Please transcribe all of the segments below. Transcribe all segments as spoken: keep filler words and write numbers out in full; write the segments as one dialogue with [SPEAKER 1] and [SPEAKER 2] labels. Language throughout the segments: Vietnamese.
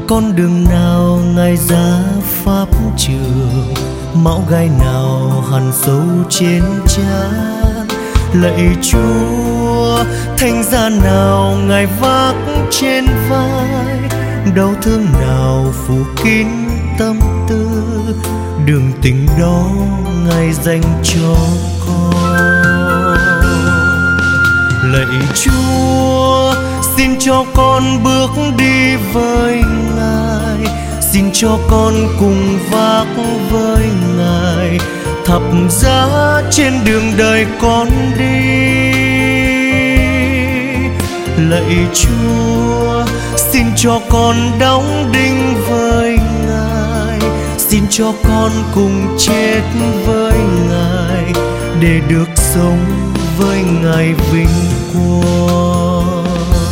[SPEAKER 1] con đường nào ngài ra pháp trường, máu gai nào hằn sâu trên trán. Lạy Chúa, thánh giá nào ngài vác trên vai, đau thương nào phủ kín tâm tư, đường tình đó ngài dành cho con. Lạy Chúa, xin cho con bước đi với ngài, xin cho con cùng vác với ngài, thập giá trên đường đời con đi. Lạy Chúa, xin cho con đóng đinh với ngài, xin cho con cùng chết với ngài, để được sống với ngài vinh quang.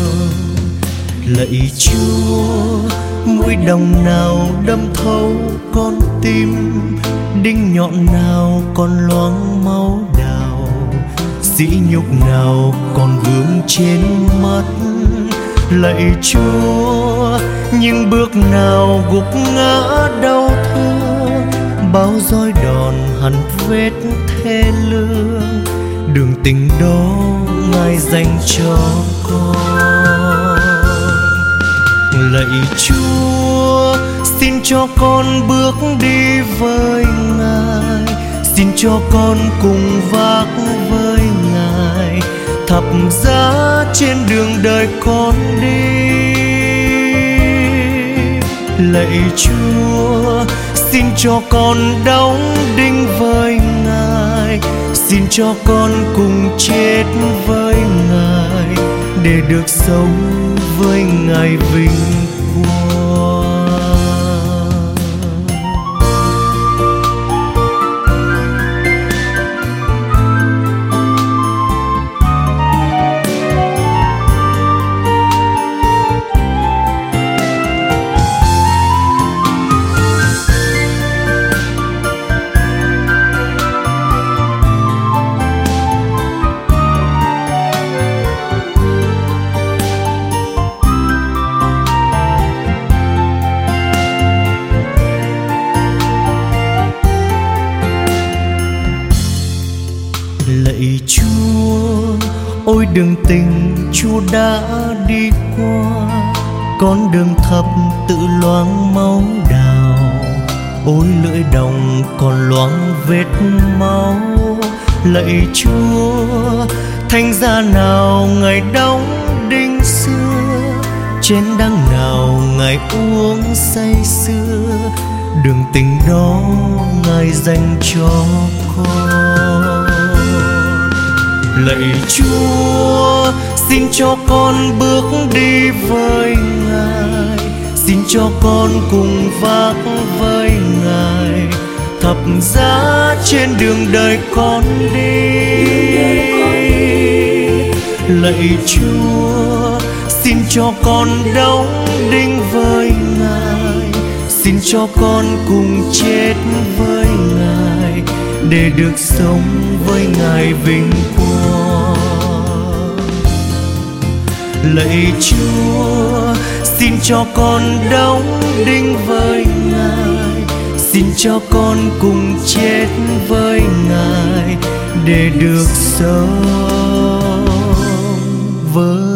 [SPEAKER 1] Lạy Chúa, mũi đồng nào đâm thấu con tim, đinh nhọn nào còn loáng máu đào, sỉ nhục nào còn vương trên mắt. Lạy Chúa, những bước nào gục ngã đau thương, bao roi đòn hằn vết thê lương, đường tình đó ngài dành cho con. Lạy Chúa, xin cho con bước đi với ngài, xin cho con cùng vác với ngài, thập giá trên đường đời con đi. Lạy Chúa, xin cho con đóng đinh với ngài, xin cho con cùng chết với ngài, để được sống với ngài vinh quang. Lạy Chúa, ôi đường tình Chúa đã đi qua, con đường thập tự loáng máu đào, ôi lưỡi đồng còn loáng vết máu. Lạy Chúa, thánh giá nào ngài đóng đinh xưa, chén đắng nào ngài uống say sưa, đường tình đó ngài dành cho con. Lạy Chúa, xin cho con bước đi với ngài, xin cho con cùng vác với ngài, thập giá trên đường đời con đi. Lạy Chúa, xin cho con đóng đinh với ngài, xin cho con cùng chết với ngài, để được sống với ngài vinh quang. Lạy Chúa, xin cho con đóng đinh với ngài, xin cho con cùng chết với ngài, để được sống với